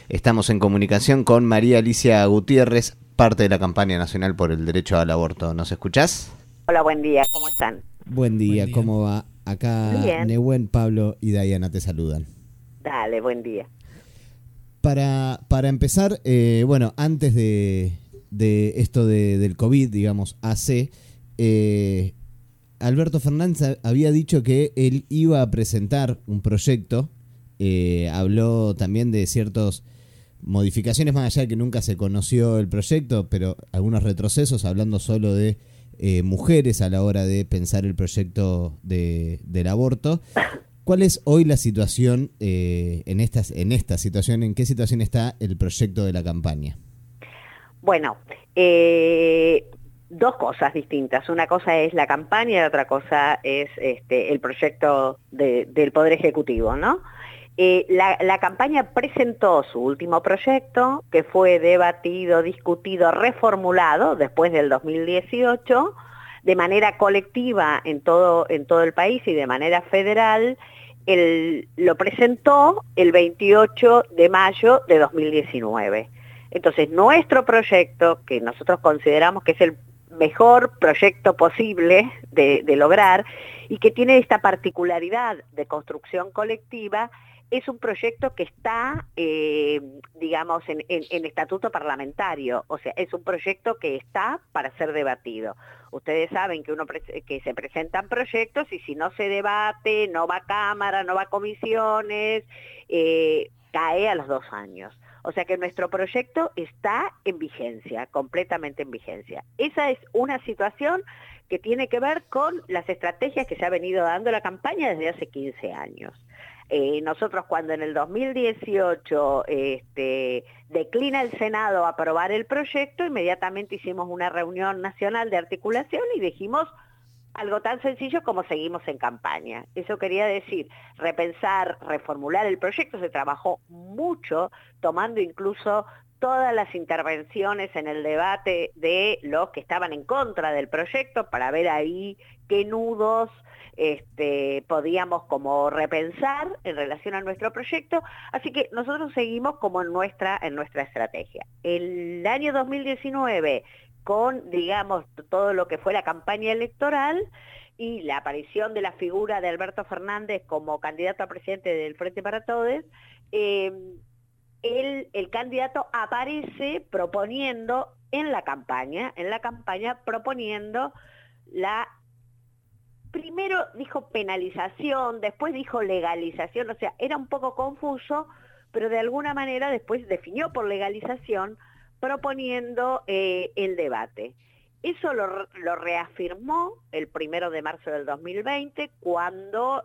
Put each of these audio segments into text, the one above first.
Estamos en comunicación con María Alicia Gutiérrez, parte de la campaña nacional por el derecho al aborto. ¿Nos escuchás? Hola, buen día, ¿cómo están? Buen día, ¿cómo va? Acá Bien. Nehuen, Pablo y Diana te saludan. Dale, buen día. Para empezar, bueno, antes de esto del COVID, digamos, Alberto Fernández había dicho que él iba a presentar un proyecto, habló también de ciertas modificaciones, más allá de que nunca se conoció el proyecto, pero algunos retrocesos, hablando solo de mujeres a la hora de pensar el proyecto del aborto. ¿Cuál es hoy la situación en esta situación? ¿En qué situación está el proyecto de la campaña? Bueno, dos cosas distintas. Una cosa es la campaña y la otra cosa es el proyecto del Poder Ejecutivo, ¿no? La campaña presentó su último proyecto, que fue debatido, discutido, reformulado después del 2018, de manera colectiva en todo el país y de manera federal. Lo presentó el 28 de mayo de 2019. Entonces, nuestro proyecto, que nosotros consideramos que es el mejor proyecto posible de lograr y que tiene esta particularidad de construcción colectiva, es un proyecto que está, digamos, en estatuto parlamentario, o sea, es un proyecto que está para ser debatido. Ustedes saben que se presentan proyectos y si no se debate, no va a Cámara, no va a comisiones, cae a los 2 años. O sea que nuestro proyecto está en vigencia, completamente en vigencia. Esa es una situación que tiene que ver con las estrategias que se ha venido dando la campaña desde hace 15 años. Nosotros cuando en el 2018 declina el Senado aprobar el proyecto, inmediatamente hicimos una reunión nacional de articulación y dijimos algo tan sencillo como seguimos en campaña. Eso quería decir, repensar, reformular el proyecto. Se trabajó mucho, tomando incluso todas las intervenciones en el debate de los que estaban en contra del proyecto para ver ahí qué nudos podíamos como repensar en relación a nuestro proyecto, así que nosotros seguimos como en nuestra estrategia. El año 2019, con, digamos, todo lo que fue la campaña electoral y la aparición de la figura de Alberto Fernández como candidato a presidente del Frente para Todos, el candidato aparece proponiendo en la campaña proponiendo primero dijo penalización, después dijo legalización, o sea, era un poco confuso, pero de alguna manera después definió por legalización, proponiendo el debate. Eso lo reafirmó el 1 de marzo del 2020, cuando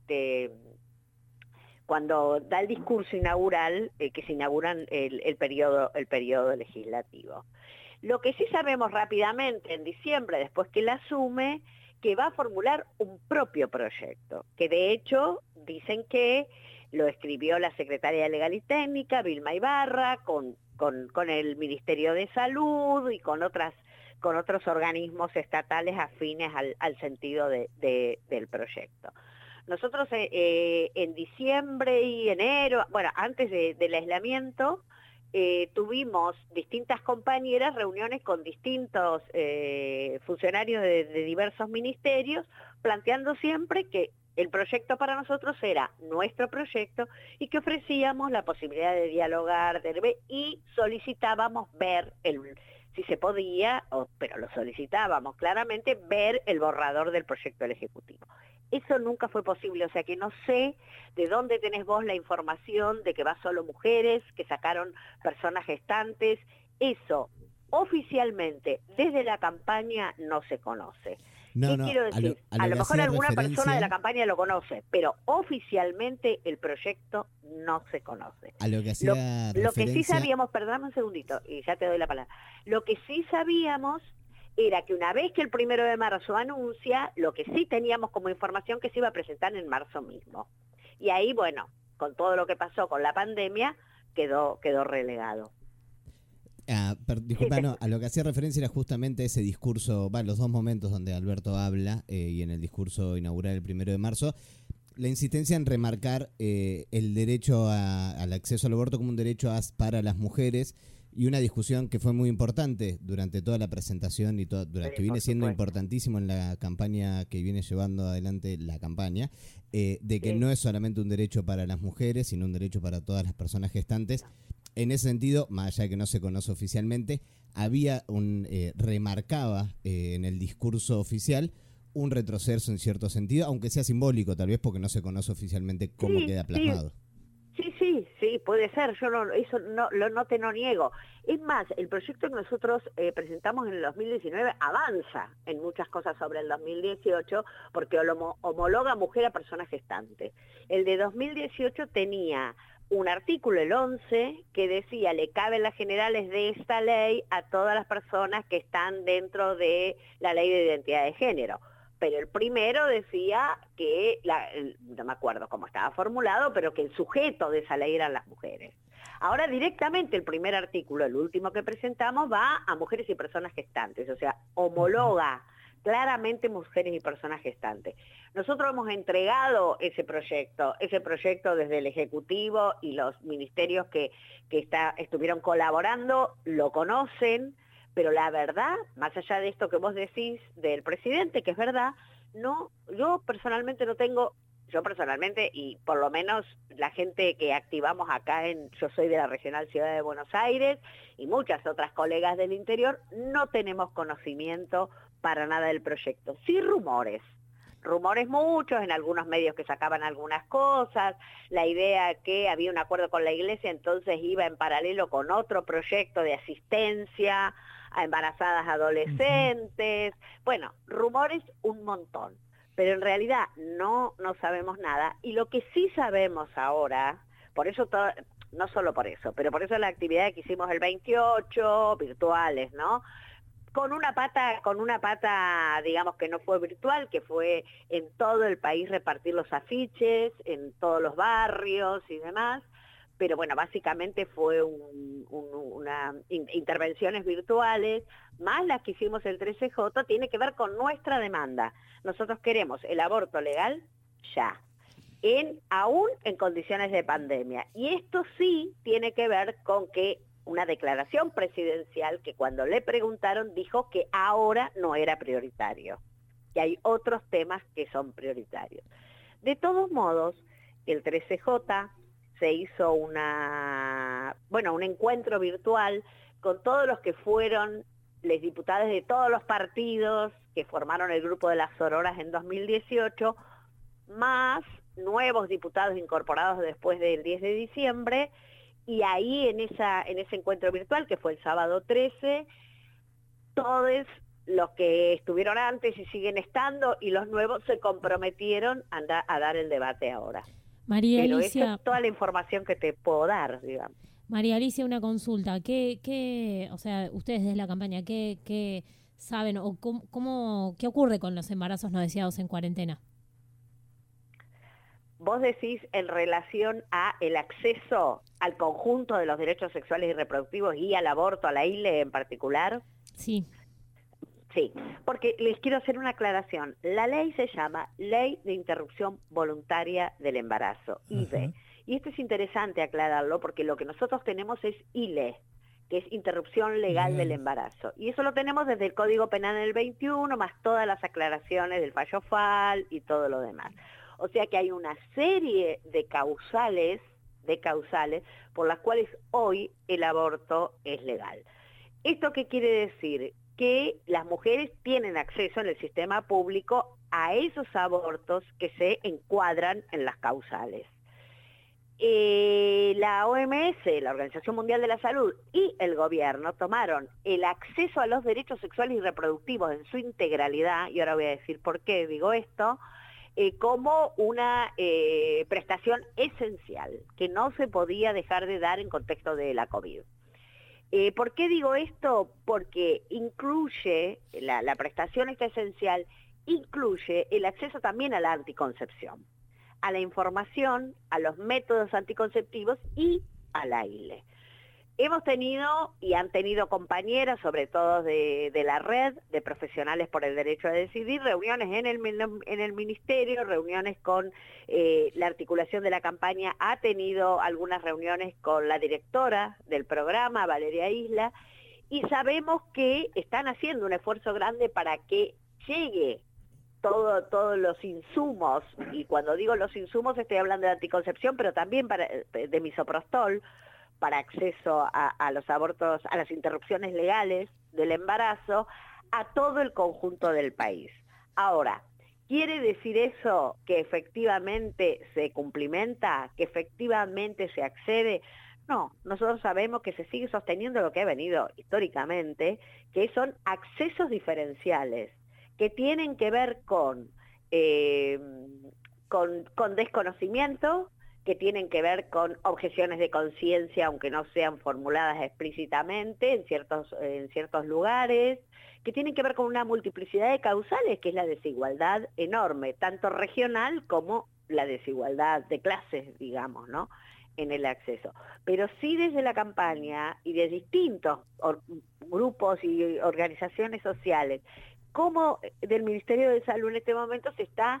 da el discurso inaugural, que se inauguran el periodo legislativo. Lo que sí sabemos rápidamente en diciembre, después que él asume, que va a formular un propio proyecto, que de hecho dicen que lo escribió la secretaria de Legal y Técnica, Vilma Ibarra, con el Ministerio de Salud y con otros organismos estatales afines al sentido del proyecto. Nosotros en diciembre y enero, bueno, antes del aislamiento, tuvimos distintas compañeras, reuniones con distintos funcionarios de diversos ministerios, planteando siempre que el proyecto para nosotros era nuestro proyecto y que ofrecíamos la posibilidad de dialogar y solicitábamos ver si se podía, pero lo solicitábamos claramente, ver el borrador del proyecto del Ejecutivo. Eso nunca fue posible, o sea que no sé de dónde tenés vos la información de que va solo mujeres, que sacaron personas gestantes. Eso oficialmente desde la campaña no se conoce. ¿Qué quiero decir? A lo mejor alguna persona de la campaña lo conoce, pero oficialmente el proyecto no se conoce. A lo que hacía lo que sí sabíamos, perdóname un segundito y ya te doy la palabra, lo que sí sabíamos era que una vez que el 1 de marzo anuncia, lo que sí teníamos como información que se iba a presentar en marzo mismo. Y ahí, bueno, con todo lo que pasó con la pandemia, quedó relegado. Disculpa, no, a lo que hacía referencia era justamente ese discurso, los dos momentos donde Alberto habla y en el discurso inaugural el 1 de marzo, la insistencia en remarcar el derecho al acceso al aborto como un derecho para las mujeres, y una discusión que fue muy importante durante toda la presentación y que viene siendo importantísimo en la campaña que viene llevando adelante la campaña, de que no es solamente un derecho para las mujeres, sino un derecho para todas las personas gestantes. En ese sentido, más allá de que no se conoce oficialmente, había remarcaba en el discurso oficial un retroceso en cierto sentido, aunque sea simbólico tal vez, porque no se conoce oficialmente cómo queda plasmado. Sí, puede ser, yo eso no te niego. Es más, el proyecto que nosotros presentamos en el 2019 avanza en muchas cosas sobre el 2018, porque homologa mujer a persona gestante. El de 2018 tenía un artículo, el 11, que decía, le caben las generales de esta ley a todas las personas que están dentro de la ley de identidad de género. Pero el primero decía que, no me acuerdo cómo estaba formulado, pero que el sujeto de esa ley eran las mujeres. Ahora directamente el primer artículo, el último que presentamos, va a mujeres y personas gestantes, o sea, homologa claramente mujeres y personas gestantes. Nosotros hemos entregado ese proyecto desde el Ejecutivo, y los ministerios que estuvieron colaborando lo conocen. Pero la verdad, más allá de esto que vos decís del presidente, que es verdad, yo personalmente, y por lo menos la gente que activamos acá yo soy de la Regional Ciudad de Buenos Aires, y muchas otras colegas del interior, no tenemos conocimiento para nada del proyecto. Sí, rumores muchos, en algunos medios que sacaban algunas cosas, la idea que había un acuerdo con la Iglesia, entonces iba en paralelo con otro proyecto de asistencia a embarazadas adolescentes. Bueno, rumores un montón, pero en realidad no sabemos nada. Y lo que sí sabemos ahora, por eso no solo por eso, pero por eso la actividad que hicimos el 28, virtuales, ¿no? Con una pata, digamos, que no fue virtual, que fue en todo el país repartir los afiches, en todos los barrios y demás, pero bueno, básicamente fue intervenciones virtuales, más las que hicimos el 13J, tiene que ver con nuestra demanda. Nosotros queremos el aborto legal ya, aún en condiciones de pandemia, y esto sí tiene que ver con que una declaración presidencial que cuando le preguntaron dijo que ahora no era prioritario, que hay otros temas que son prioritarios. De todos modos, el 13J se hizo un encuentro virtual con todos los que fueron los diputados de todos los partidos que formaron el grupo de las sororas en 2018, más nuevos diputados incorporados después del 10 de diciembre, y ahí en ese encuentro virtual, que fue el sábado 13, todos los que estuvieron antes y siguen estando, y los nuevos se comprometieron a dar el debate ahora. María Pero Alicia, esa es toda la información que te puedo dar, digamos. María Alicia, una consulta. O sea, ustedes desde la campaña, ¿qué saben o qué ocurre con los embarazos no deseados en cuarentena? Vos decís en relación a el acceso al conjunto de los derechos sexuales y reproductivos y al aborto, a la ILE en particular. Sí. Sí, porque les quiero hacer una aclaración. La ley se llama Ley de Interrupción Voluntaria del Embarazo, IVE. Y esto es interesante aclararlo porque lo que nosotros tenemos es ILE, que es Interrupción Legal del Embarazo. Y eso lo tenemos desde el Código Penal en el 21, más todas las aclaraciones del fallo FAL y todo lo demás. O sea que hay una serie de causales por las cuales hoy el aborto es legal. ¿Esto qué quiere decir? Que las mujeres tienen acceso en el sistema público a esos abortos que se encuadran en las causales. La OMS, la Organización Mundial de la Salud, y el gobierno tomaron el acceso a los derechos sexuales y reproductivos en su integralidad, y ahora voy a decir por qué digo esto, como una prestación esencial que no se podía dejar de dar en contexto de la COVID. ¿Por qué digo esto? Porque incluye, la prestación esta esencial, incluye el acceso también a la anticoncepción, a la información, a los métodos anticonceptivos y a la ILE. Hemos tenido y han tenido compañeras, sobre todo de la red de profesionales por el derecho a decidir, reuniones en el ministerio, reuniones con la articulación de la campaña, ha tenido algunas reuniones con la directora del programa, Valeria Isla, y sabemos que están haciendo un esfuerzo grande para que llegue todos los insumos, y cuando digo los insumos estoy hablando de anticoncepción, pero también de misoprostol, para acceso a los abortos, a las interrupciones legales del embarazo, a todo el conjunto del país. Ahora, ¿quiere decir eso que efectivamente se cumplimenta, que efectivamente se accede? No, nosotros sabemos que se sigue sosteniendo lo que ha venido históricamente, que son accesos diferenciales, que tienen que ver con desconocimiento, que tienen que ver con objeciones de conciencia, aunque no sean formuladas explícitamente en ciertos lugares, que tienen que ver con una multiplicidad de causales, que es la desigualdad enorme, tanto regional como la desigualdad de clases, digamos, ¿no?, en el acceso. Pero sí desde la campaña y de distintos grupos y organizaciones sociales, como del Ministerio de Salud en este momento se está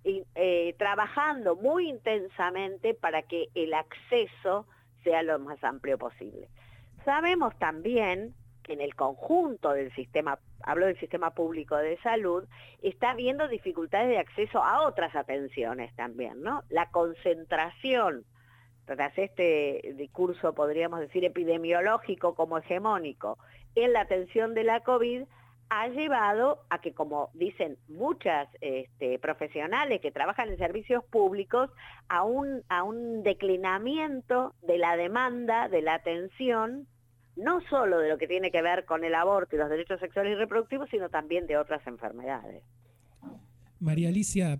trabajando muy intensamente para que el acceso sea lo más amplio posible. Sabemos también que en el conjunto del sistema, hablo del sistema público de salud, está habiendo dificultades de acceso a otras atenciones también, ¿no? La concentración tras este discurso, podríamos decir, epidemiológico como hegemónico en la atención de la COVID, ha llevado a que, como dicen muchas profesionales que trabajan en servicios públicos, a un declinamiento de la demanda, de la atención, no solo de lo que tiene que ver con el aborto y los derechos sexuales y reproductivos, sino también de otras enfermedades. María Alicia,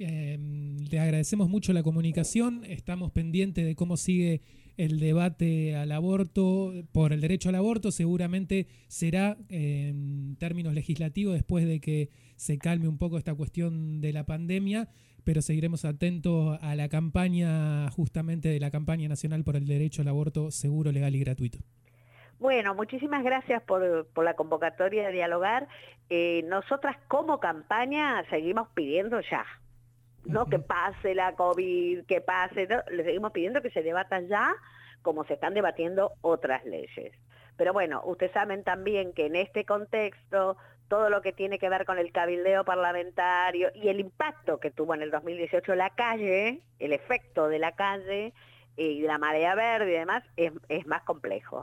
le agradecemos mucho la comunicación, estamos pendientes de cómo sigue el debate al aborto, por el derecho al aborto, seguramente será en términos legislativos después de que se calme un poco esta cuestión de la pandemia, pero seguiremos atentos a la campaña, justamente de la campaña nacional por el derecho al aborto seguro, legal y gratuito. Bueno, muchísimas gracias por la convocatoria de dialogar. Nosotras como campaña seguimos pidiendo ya, no que pase la COVID, que pase, no, le seguimos pidiendo que se debata ya como se están debatiendo otras leyes. Pero bueno, ustedes saben también que en este contexto, todo lo que tiene que ver con el cabildeo parlamentario y el impacto que tuvo en el 2018 la calle, el efecto de la calle y de la marea verde y demás, es más complejo.